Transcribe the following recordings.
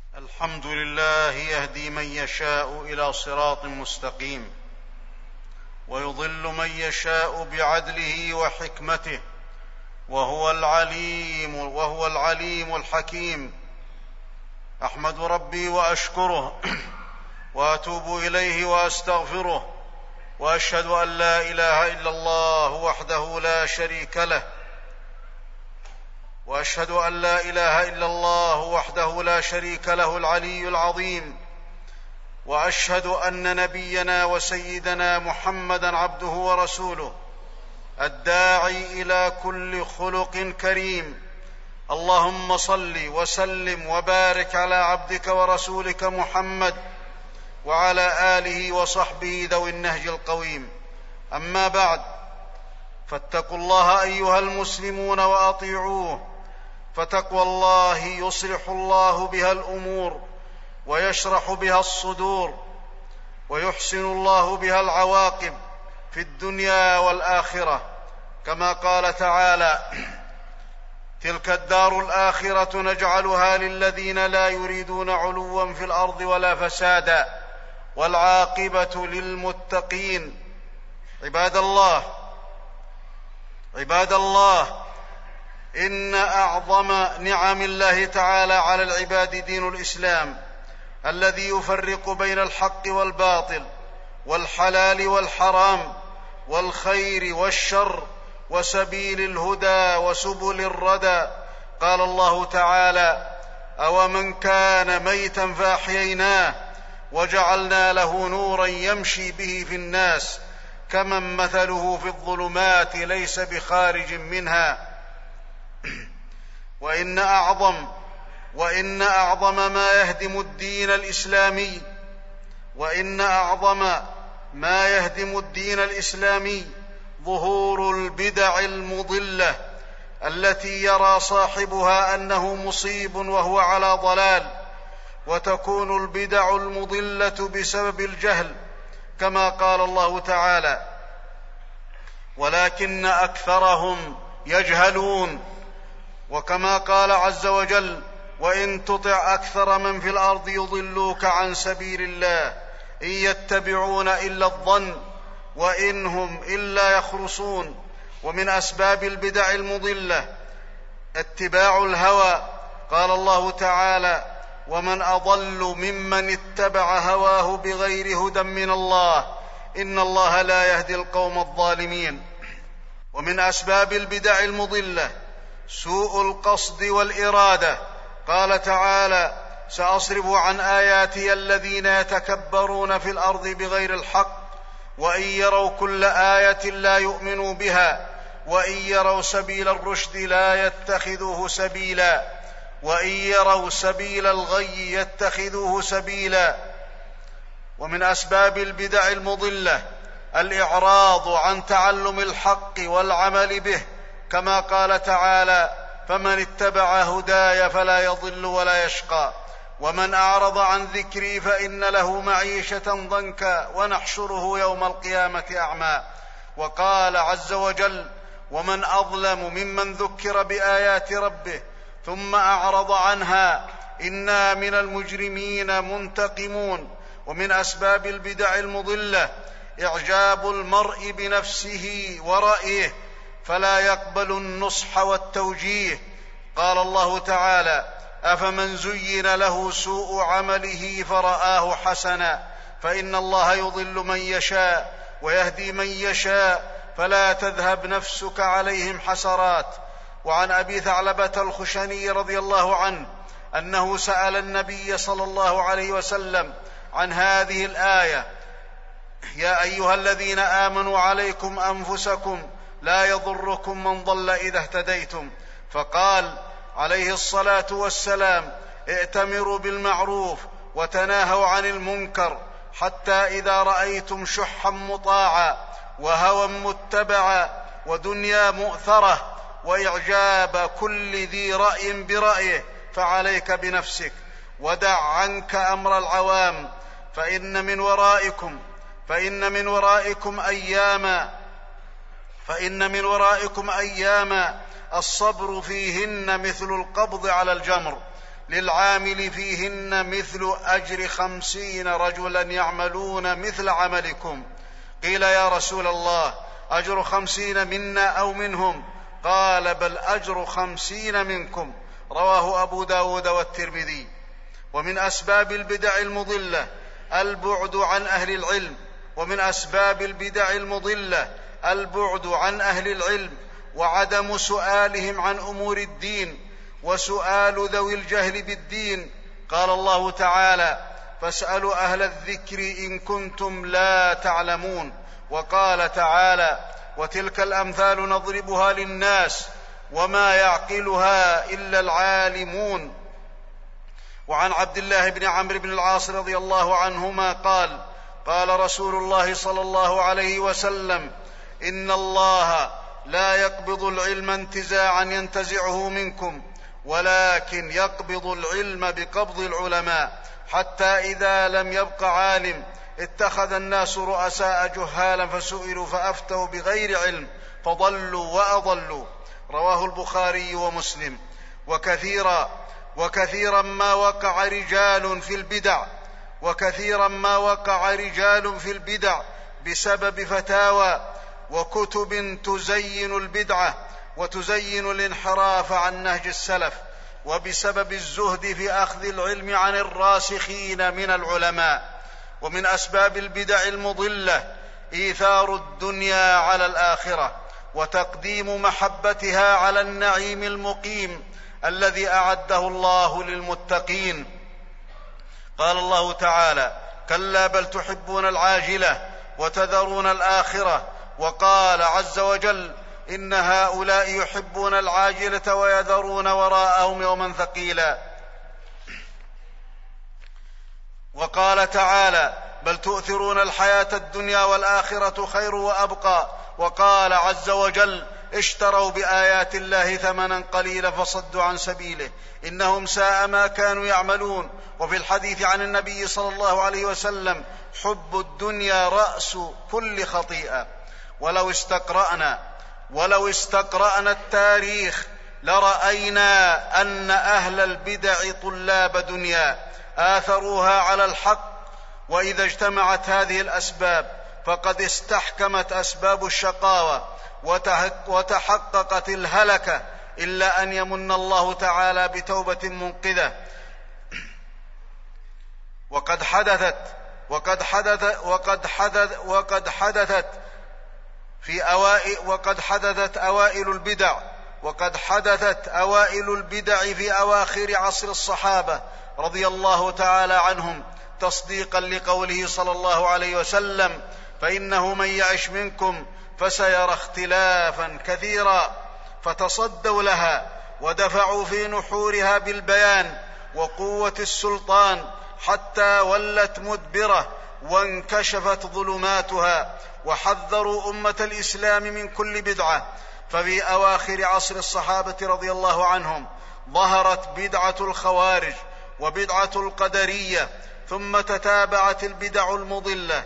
الحمد لله يهدي من يشاء إلى صراط مستقيم، ويضل من يشاء بعدله وحكمته، وهو العليم الحكيم. أحمد ربي وأشكره وأتوب إليه وأستغفره، وأشهد أن لا إله إلا الله وحده لا شريك له، وأشهد أن لا إله إلا الله وحده لا شريك له العلي العظيم، وأشهد أن نبينا وسيدنا محمدًا عبده ورسوله الداعي إلى كل خلق كريم. اللهم صل وسلم وبارك على عبدك ورسولك محمد وعلى آله وصحبه ذوي النهج القويم. أما بعد، فاتقوا الله أيها المسلمون وأطيعوه، فتقوى الله يصلح الله بها الأمور ويشرح بها الصدور، ويحسن الله بها العواقب في الدنيا والآخرة، كما قال تعالى: تلك الدار الآخرة نجعلها للذين لا يريدون علوا في الأرض ولا فسادا والعاقبة للمتقين. عباد الله، إن أعظم نعم الله تعالى على العباد دين الإسلام، الذي يفرق بين الحق والباطل، والحلال والحرام، والخير والشر، وسبيل الهدى وسبل الردى. قال الله تعالى: أومن كان ميتا فأحييناه وجعلنا له نورا يمشي به في الناس كمن مثله في الظلمات ليس بخارج منها. وإن أعظم ما يهدم الدين الإسلامي ظهور البدع المضلة، التي يرى صاحبها أنه مصيب وهو على ضلال، وتكون البدع المضلة بسبب الجهل، كما قال الله تعالى: ولكن أكثرهم يجهلون. وكما قال عز وجل: وإن تطع أكثر من في الأرض يضلوك عن سبيل الله إن يتبعون إلا الظن وإن هم إلا يخرصون. ومن أسباب البدع المضلة اتباع الهوى. قال الله تعالى: ومن أضل ممن اتبع هواه بغير هدى من الله إن الله لا يهدي القوم الظالمين. ومن أسباب البدع المضلة سوء القصد والإرادة. قال تعالى: سأصرف عن آياتي الذين يتكبرون في الأرض بغير الحق وإن يروا كل آية لا يؤمنوا بها وإن يروا سبيل الرشد لا يتخذوه سبيلا وإن يروا سبيل الغي يتخذوه سبيلا. ومن أسباب البدع المضلة الإعراض عن تعلم الحق والعمل به، كما قال تعالى: فمن اتبع هداي فلا يضل ولا يشقى ومن أعرض عن ذكري فإن له معيشة ضنكا ونحشره يوم القيامة أعمى. وقال عز وجل: ومن أظلم ممن ذكر بآيات ربه ثم أعرض عنها إنا من المجرمين منتقمون. ومن أسباب البدع المضلة إعجاب المرء بنفسه ورأيه فلا يقبل النصح والتوجيه. قال الله تعالى: أفمن زين له سوء عمله فرآه حسنا فإن الله يضل من يشاء ويهدي من يشاء فلا تذهب نفسك عليهم حسرات. وعن أبي ثعلبة الخشني رضي الله عنه أنه سأل النبي صلى الله عليه وسلم عن هذه الآية: يا أيها الذين آمنوا عليكم أنفسكم لا يضركم من ضل إذا اهتديتم. فقال عليه الصلاة والسلام: ائتمروا بالمعروف وتناهوا عن المنكر، حتى إذا رأيتم شحا مطاعا وهوى متبعا ودنيا مؤثرة وإعجاب كل ذي رأي برأيه فعليك بنفسك ودع عنك أمر العوام، فإن من ورائكم أياما الصبر فيهن مثل القبض على الجمر، للعامل فيهن مثل أجر 50 رجلا يعملون مثل عملكم. قيل يا رسول الله أجر 50 منا أو منهم؟ قال بل أجر 50 منكم. رواه أبو داود والترمذي. ومن أسباب البدع المضلة البعد عن أهل العلم، ومن أسباب البدع المضلة البعد عن أهل العلم وعدم سؤالهم عن أمور الدين وسؤال ذوي الجهل بالدين. قال الله تعالى فاسألوا أهل الذكر إن كنتم لا تعلمون. وقال تعالى وتلك الأمثال نضربها للناس وما يعقلها إلا العالمون. وعن عبد الله بن عمرو بن العاص رضي الله عنهما قال قال رسول الله صلى الله عليه وسلم إن الله لا يقبض العلم انتزاعا ينتزعه منكم، ولكن يقبض العلم بقبض العلماء، حتى إذا لم يبق عالم اتخذ الناس رؤساء جهالا فسئلوا فأفتوا بغير علم فضلوا وأضلوا. رواه البخاري ومسلم. وكثيرا ما وقع رجال في البدع بسبب فتاوى وكتب تزين البدعة وتزين الانحراف عن نهج السلف، وبسبب الزهد في أخذ العلم عن الراسخين من العلماء. ومن أسباب البدع المضلة إيثار الدنيا على الآخرة وتقديم محبتها على النعيم المقيم الذي أعده الله للمتقين. قال الله تعالى كلا بل تحبون العاجلة وتذرون الآخرة. وقال عز وجل إن هؤلاء يحبون العاجلة ويذرون وراءهم يوما ثقيلا. وقال تعالى بل تؤثرون الحياة الدنيا والآخرة خير وأبقى. وقال عز وجل اشتروا بآيات الله ثمنا قليلا فصدوا عن سبيله إنهم ساء ما كانوا يعملون. وفي الحديث عن النبي صلى الله عليه وسلم حب الدنيا رأس كل خطيئة. ولو استقرأنا التاريخ لرأينا أن أهل البدع طلاب دنيا آثروها على الحق. وإذا اجتمعت هذه الأسباب فقد استحكمت أسباب الشقاوة وتحققت الهلكة، إلا أن يمن الله تعالى بتوبة منقذة. وقد حدثت أوائل البدع في أواخر عصر الصحابة رضي الله تعالى عنهم، تصديقا لقوله صلى الله عليه وسلم فإنه من يعش منكم فسيرى اختلافا كثيرا. فتصدوا لها ودفعوا في نحورها بالبيان وقوة السلطان حتى ولت مدبرة وانكشفت ظلماتها، وحذروا أمة الإسلام من كل بدعة. ففي أواخر عصر الصحابة رضي الله عنهم ظهرت بدعة الخوارج وبدعة القدرية، ثم تتابعت البدع المضلة.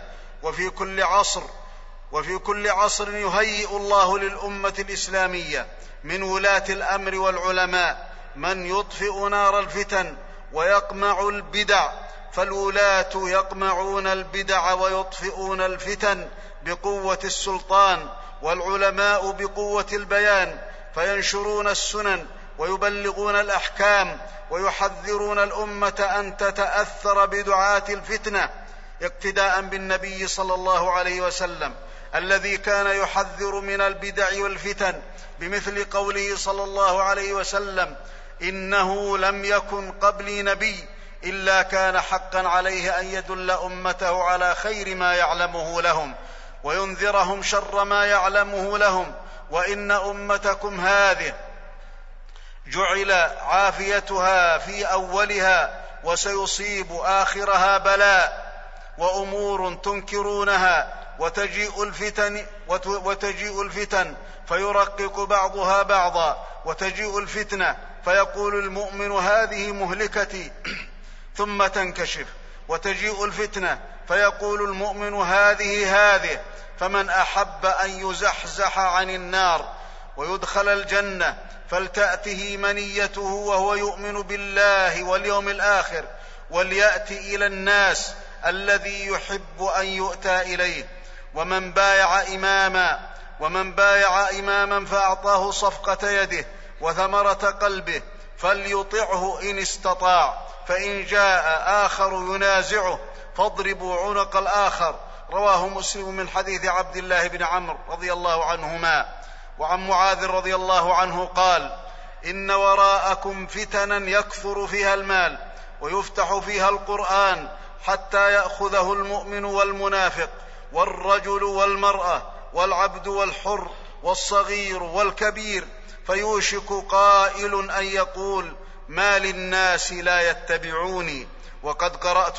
وفي كل عصر يهيئ الله للأمة الإسلامية من ولاة الأمر والعلماء من يطفئ نار الفتن ويقمع البدع، فالولاة يقمعون البدع ويطفئون الفتن بقوة السلطان، والعلماء بقوة البيان، فينشرون السنن ويبلغون الأحكام ويحذرون الأمة أن تتأثر بدعاة الفتنة، اقتداء بالنبي صلى الله عليه وسلم الذي كان يحذر من البدع والفتن بمثل قوله صلى الله عليه وسلم إنه لم يكن قبلي نبي إلا كان حقا عليه أن يدل أمته على خير ما يعلمه لهم وينذرهم شر ما يعلمه لهم، وإن أمتكم هذه جعل عافيتها في أولها وسيصيب آخرها بلاء وأمور تنكرونها، وتجيء الفتن فيرقق بعضها بعضا، وتجيء الفتنة فيقول المؤمن هذه مهلكتي ثم تنكشف، وتجيء الفتنة فيقول المؤمن هذه، فمن أحب أن يزحزح عن النار ويدخل الجنة، فلتأته منيته وهو يؤمن بالله واليوم الآخر، وليأتي إلى الناس الذي يحب أن يؤتى إليه. ومن بايع إماما فأعطاه صفقة يده وثمرة قلبه فليطعه إن استطاع، فإن جاء آخر ينازعه فاضربوا عنق الآخر. رواه مسلم من حديث عبد الله بن عمرو رضي الله عنهما. وعن معاذ رضي الله عنه قال: إن وراءكم فتنا يكثر فيها المال ويفتح فيها القرآن حتى يأخذه المؤمن والمنافق والرجل والمرأة والعبد والحر والصغير والكبير، فيوشك قائل أن يقول: ما للناس لا يتبعوني وقد قرأت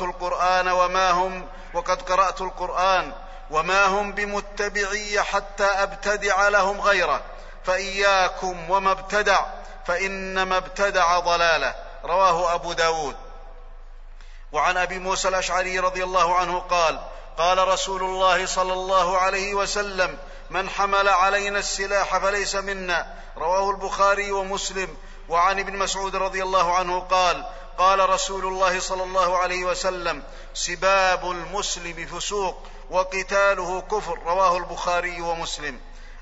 القرآن وما هم بمتبعي حتى أبتدع لهم غيره، فإياكم وما ابتدع، فإنما ابتدع ضلاله. رواه أبو داود. وعن أبي موسى الأشعري رضي الله عنه قال: قال رسول الله صلى الله عليه وسلم: من حمل علينا السلاح فليس منا. رواه البخاري ومسلم. وعن ابن مسعود رضي الله عنه قال: قال رسول الله صلى الله عليه وسلم: سباب المسلم فسوق وقتاله كفر. رواه البخاري ومسلم.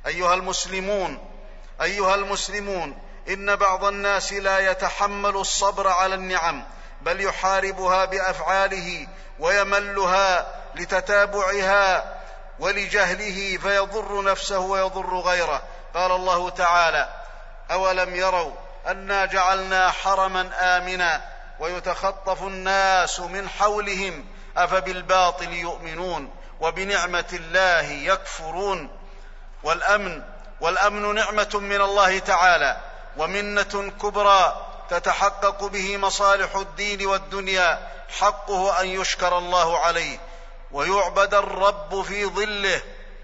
أيها المسلمون، إن بعض الناس لا يتحمل الصبر على النعم، بل يحاربها بأفعاله ويملها لتتابعها ولجهله، فيضر نفسه ويضر غيره. قال الله تعالى: أولم يروا أنا جعلنا حرما آمنا ويتخطف الناس من حولهم أفبالباطل يؤمنون وبنعمة الله يكفرون. والأمن نعمة من الله تعالى ومنة كبرى تتحقق به مصالح الدين والدنيا، حقه أن يشكر الله عليه ويعبد الرب في ظله،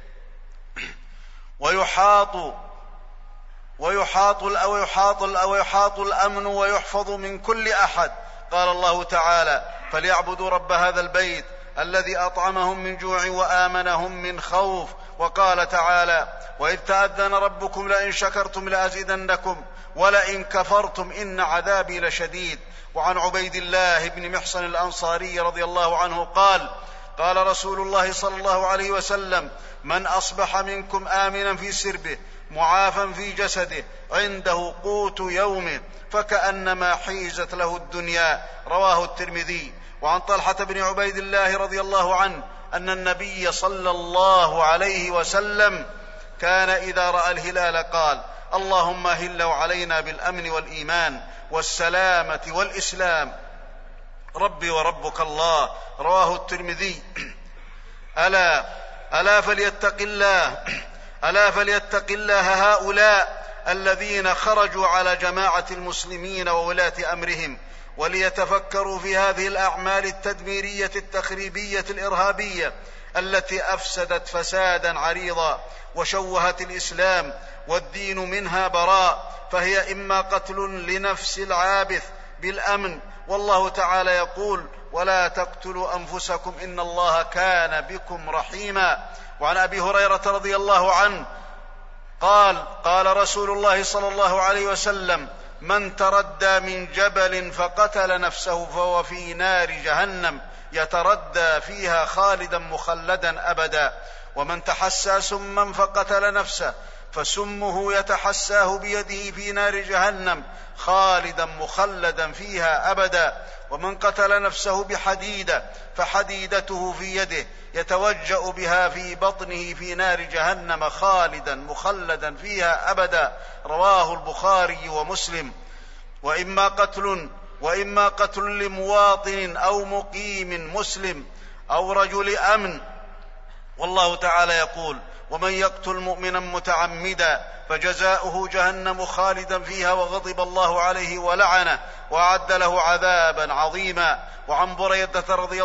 ويحاط الأمن ويحفظ من كل أحد. قال الله تعالى: فليعبدوا رب هذا البيت الذي أطعمهم من جوع وآمنهم من خوف. وقال تعالى: وإذ تأذن ربكم لئن شكرتم لأزيدنكم ولئن كفرتم إن عذابي لشديد. وعن عبيد الله بن محصن الأنصاري رضي الله عنه قال: قال رسول الله صلى الله عليه وسلم: من أصبح منكم آمنا في سربه معافا في جسده عنده قوت يومه فكأنما حيزت له الدنيا. رواه الترمذي. وعن طلحة بن عبيد الله رضي الله عنه أن النبي صلى الله عليه وسلم كان إذا رأى الهلال قال: اللهم أهله علينا بالأمن والإيمان والسلامة والإسلام، ربي وربك الله. رواه الترمذي. ألا فليتق الله هؤلاء الذين خرجوا على جماعة المسلمين وولاة أمرهم، وليتفكروا في هذه الأعمال التدميرية التخريبية الإرهابية التي أفسدت فسادا عريضا وشوهت الإسلام والدين منها براء، فهي إما قتل لنفس العابث بالأمن، والله تعالى يقول: ولا تقتلوا أنفسكم إن الله كان بكم رحيما. وعن أبي هريرة رضي الله عنه قال: قال رسول الله صلى الله عليه وسلم: من تردى من جبل فقتل نفسه فهو في نار جهنم يتردى فيها خالدا مخلدا أبدا، ومن تحسى سما فقتل نفسه فسمه يتحساه بيده في نار جهنم خالدا مخلدا فيها أبدا، ومن قتل نفسه بحديدة فحديدته في يده يتوجأ بها في بطنه في نار جهنم خالدا مخلدا فيها أبدا. رواه البخاري ومسلم. وإما قتل لمواطن أو مقيم مسلم أو رجل أمن، والله تعالى يقول: ومن يقتل مؤمنا متعمدا فجزاؤه جهنم خالدا فيها وغضب الله عليه ولعنه وأعد له عذابا عظيما. وعن بريدة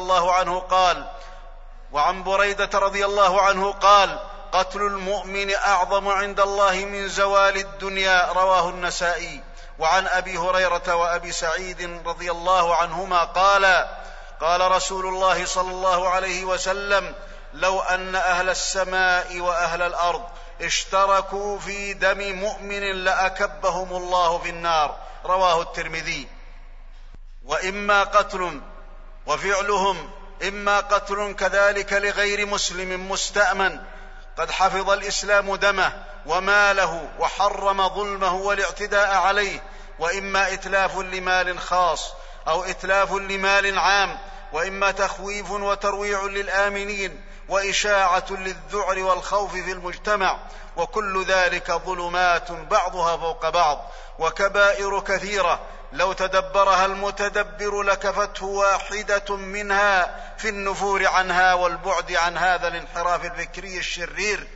رضي الله عنه قال: قتل المؤمن أعظم عند الله من زوال الدنيا. رواه النسائي. وعن أبي هريرة وأبي سعيد رضي الله عنهما قال رسول الله صلى الله عليه وسلم: لو أن أهل السماء وأهل الأرض اشتركوا في دم مؤمن لأكبهم الله في النار. رواه الترمذي. وإما قتل، وفعلهم إما قتل كذلك لغير مسلم مستأمن قد حفظ الإسلام دمه وماله وحرم ظلمه والاعتداء عليه، وإما إتلاف لمال خاص أو إتلاف لمال عام، وإما تخويف وترويع للآمنين وإشاعة للذعر والخوف في المجتمع، وكل ذلك ظلمات بعضها فوق بعض وكبائر كثيرة لو تدبرها المتدبر لكفته واحدة منها في النفور عنها والبعد عن هذا الانحراف الفكري الشرير.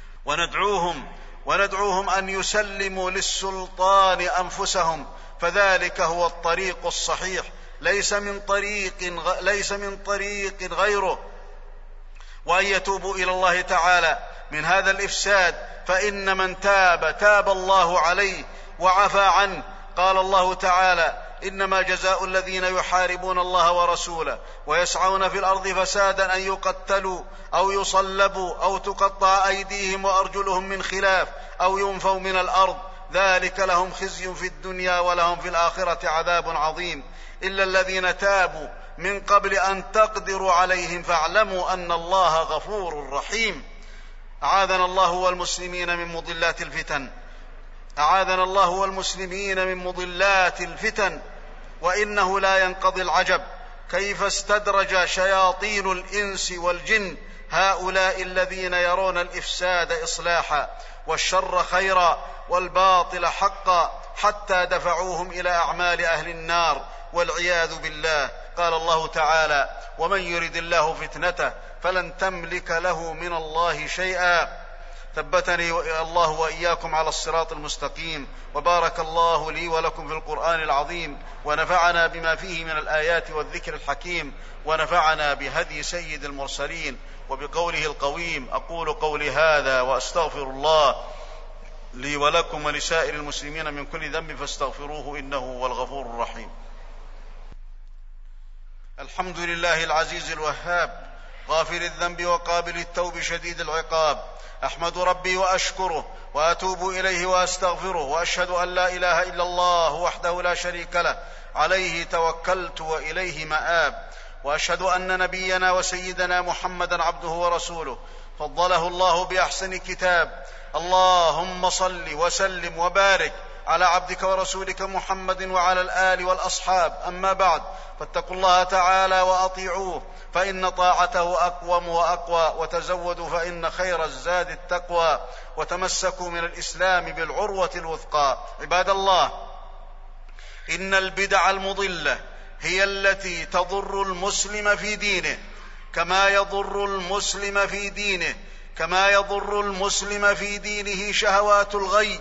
وندعوهم أن يسلموا للسلطان أنفسهم، فذلك هو الطريق الصحيح، ليس من طريق غيره، وأن يتوبوا إلى الله تعالى من هذا الإفساد، فإن من تاب الله عليه وعفى عنه. قال الله تعالى: إنما جزاء الذين يحاربون الله ورسوله ويسعون في الأرض فسادا أن يقتلوا أو يصلبوا أو تقطع أيديهم وأرجلهم من خلاف أو ينفوا من الأرض، ذلك لهم خزي في الدنيا ولهم في الآخرة عذاب عظيم، إلا الذين تابوا من قبل أن تقدروا عليهم فاعلموا أن الله غفور رحيم. أعاذنا الله والمسلمين من مضلات الفتن. وإنه لا ينقضي العجب كيف استدرج شياطين الإنس والجن هؤلاء الذين يرون الإفساد إصلاحا والشر خيرا والباطل حقا، حتى دفعوهم إلى أعمال أهل النار والعياذ بالله. قال الله تعالى: ومن يرد الله فتنته فلن تملك له من الله شيئا. ثبتني الله وإياكم على الصراط المستقيم، وبارك الله لي ولكم في القرآن العظيم، ونفعنا بما فيه من الآيات والذكر الحكيم، ونفعنا بهدي سيد المرسلين وبقوله القويم. أقول قولي هذا وأستغفر الله لي ولكم ولسائر المسلمين من كل ذنب فاستغفروه إنه هو الغفور الرحيم. الحمد لله العزيز الوهاب، غافر الذنب وقابل التوب شديد العقاب. أحمد ربي وأشكره وأتوب إليه وأستغفره، وأشهد أن لا إله إلا الله وحده لا شريك له، عليه توكلت وإليه مآب. وأشهد أن نبينا وسيدنا محمدا عبده ورسوله، فضله الله بأحسن كتاب. اللهم صل وسلم وبارك على عبدك ورسولك محمد وعلى الآل والأصحاب. أما بعد، فاتقوا الله تعالى وأطيعوه، فإن طاعته أقوم وأقوى، وتزودوا فإن خير الزاد التقوى، وتمسكوا من الإسلام بالعروة الوثقى. عباد الله، إن البدع المضلة هي التي تضر المسلم في دينه كما يضر المسلم في دينه شهوات الغي،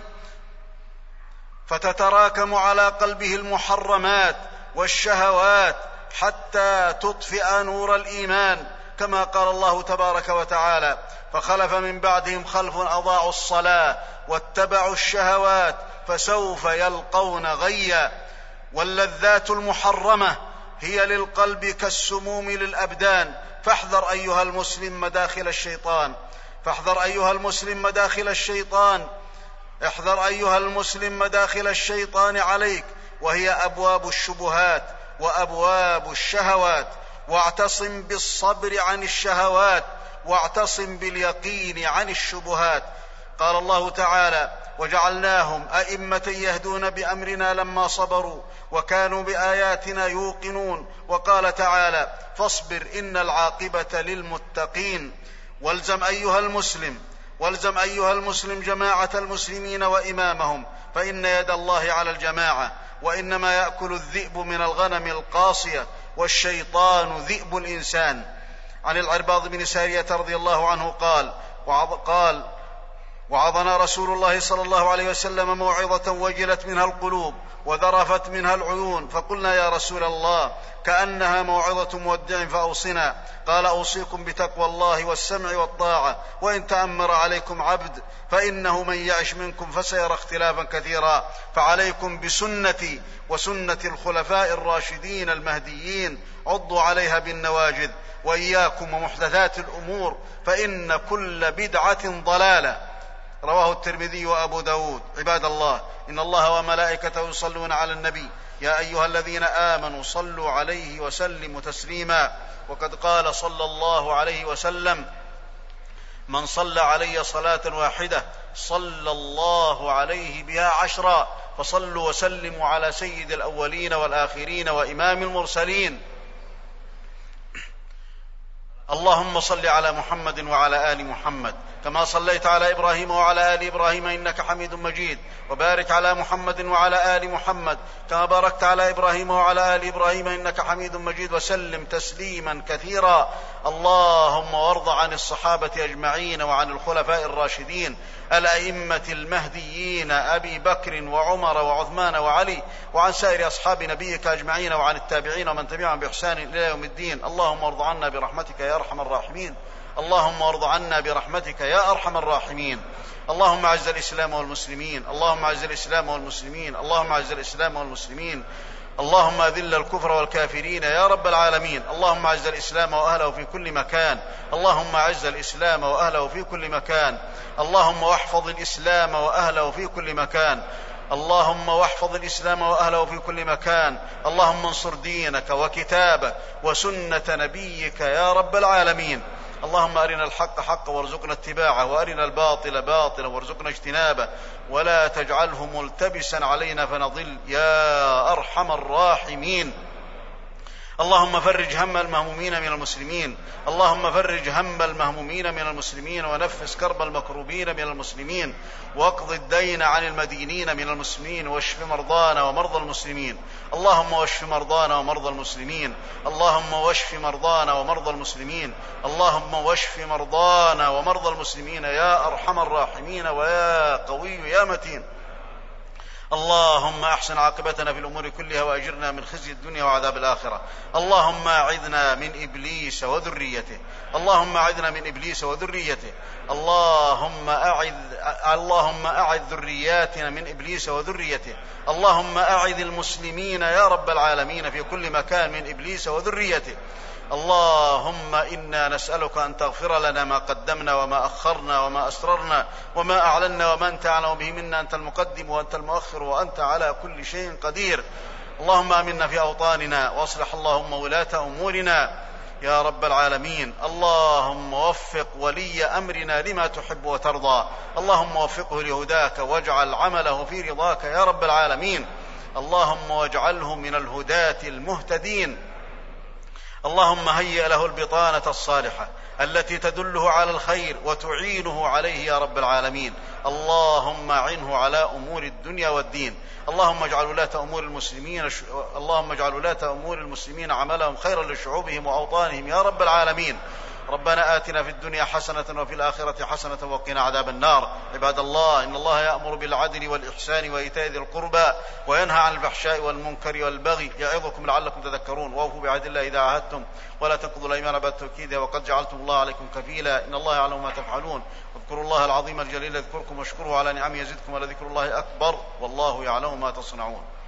فتتراكم على قلبه المحرمات والشهوات حتى تطفئ نور الإيمان، كما قال الله تبارك وتعالى: فخلف من بعدهم خلف أضاعوا الصلاة واتبعوا الشهوات فسوف يلقون غيا. واللذات المحرمة هي للقلب كالسموم للأبدان، فاحذر أيها المسلم مداخل الشيطان، احذر أيها المسلم مداخل الشيطان عليك، وهي أبواب الشبهات وأبواب الشهوات. واعتصم بالصبر عن الشهوات، واعتصم باليقين عن الشبهات. قال الله تعالى: وجعلناهم أئمة يهدون بأمرنا لما صبروا وكانوا بآياتنا يوقنون. وقال تعالى: فاصبر إن العاقبة للمتقين. والزم أيها المسلم جماعة المسلمين وإمامهم، فإن يد الله على الجماعة، وإنما يأكل الذئب من الغنم القاصية، والشيطان ذئب الإنسان. عن العرباض بن سارية رضي الله عنه قال: وعظنا رسول الله صلى الله عليه وسلم موعظة وجلت منها القلوب وذرفت منها العيون، فقلنا: يا رسول الله، كأنها موعظة مودع فأوصنا. قال: أوصيكم بتقوى الله والسمع والطاعة، وإن تأمر عليكم عبد، فإنه من يعش منكم فسيرى اختلافا كثيرا، فعليكم بسنتي وسنة الخلفاء الراشدين المهديين، عضوا عليها بالنواجذ، وإياكم ومحدثات الأمور، فإن كل بدعة ضلالة. رواه الترمذي وأبو داود. عباد الله، إن الله وملائكته يصلون على النبي يا أيها الذين آمنوا صلوا عليه وسلموا تسليما. وقد قال صلى الله عليه وسلم: من صلى علي صلاة واحدة صلى الله عليه بها 10. فصلوا وسلموا على سيد الأولين والآخرين وإمام المرسلين. اللهم صل على محمد وعلى آل محمد كما صليت على إبراهيم وعلى آل إبراهيم إنك حميد مجيد، وبارك على محمد وعلى آل محمد كما باركت على إبراهيم وعلى آل إبراهيم إنك حميد مجيد، وسلم تسليما كثيرا. اللهم وارض عن الصحابة أجمعين وعن الخلفاء الراشدين الأئمة المهديين أبي بكر وعمر وعثمان وعلي، وعن سائر أصحاب نبيك أجمعين، وعن التابعين ومن تبعهم بإحسان إلى يوم الدين. اللهم وارض عنا برحمتك يا أرحم الراحمين. اللهم وارض عنا برحمتك يا أرحم الراحمين. اللهم أعز الإسلام والمسلمين. اللهم أعز الإسلام والمسلمين. اللهم أعز الإسلام والمسلمين. اللهم أذل الكفر والكافرين يا رب العالمين. اللهم أعز الإسلام وأهله في كل مكان. اللهم أعز الإسلام وأهله في كل مكان. اللهم واحفظ الإسلام وأهله في كل مكان. اللهم واحفظ الإسلام وأهله في كل مكان. اللهم انصر دينك وكتابك وسنة نبيك يا رب العالمين. اللهم أرنا الحق حقا وارزقنا اتباعه، وأرنا الباطل باطلا وارزقنا اجتنابه، ولا تجعله ملتبسا علينا فنضل يا أرحم الراحمين. اللهم فرج هم المهمومين من المسلمين. اللهم فرج هم المهمومين من المسلمين، ونفس كرب المكروبين من المسلمين، واقض الدين عن المدينين من المسلمين، واشف مرضانا ومرضى المسلمين. اللهم واشف مرضانا ومرضى المسلمين. اللهم واشف مرضانا ومرضى المسلمين. اللهم واشف مرضانا ومرضى المسلمين يا أرحم الراحمين ويا قوي يا متين. اللهم أحسن عاقبتنا في الأمور كلها، وأجرنا من خزي الدنيا وعذاب الآخرة. اللهم أعذنا من إبليس وذريته. اللهم أعذنا من إبليس وذريته. اللهم أعذ ذرياتنا من إبليس وذريته. اللهم أعذ المسلمين يا رب العالمين في كل مكان من إبليس وذريته. اللهم إنا نسألك أن تغفر لنا ما قدمنا وما أخرنا وما أسررنا وما أعلنا وما أنت أعلم به منا. أنت المقدم وأنت المؤخر وأنت على كل شيء قدير. اللهم آمنا في أوطاننا، واصلح اللهم ولاة أمورنا يا رب العالمين. اللهم وفق ولي أمرنا لما تحب وترضى. اللهم وفقه لهداك، واجعل عمله في رضاك يا رب العالمين. اللهم واجعله من الهداة المهتدين. اللهم هيئ له البطانة الصالحة التي تدله على الخير وتعينه عليه يا رب العالمين. اللهم أعنه على أمور الدنيا والدين. اللهم اجعل ولاة أمور المسلمين عملهم خيرا لشعوبهم وأوطانهم يا رب العالمين. ربنا آتنا في الدنيا حسنة وفي الآخرة حسنة وقنا عذاب النار. عباد الله، إن الله يأمر بالعدل والإحسان وإيتاء ذي القربى وينهى عن الفحشاء والمنكر والبغي يعظكم لعلكم تذكرون. وأوفوا بعهد الله إذا عاهدتم، ولا تنقضوا الأيمان بعد توكيدها، وقد جعلتم الله عليكم كفيلا، إن الله يعلم ما تفعلون. واذكروا الله العظيم الجليل يذكركم، واشكروه على نعمه يزدكم، ولذكر الله أكبر، والله يعلم ما تصنعون.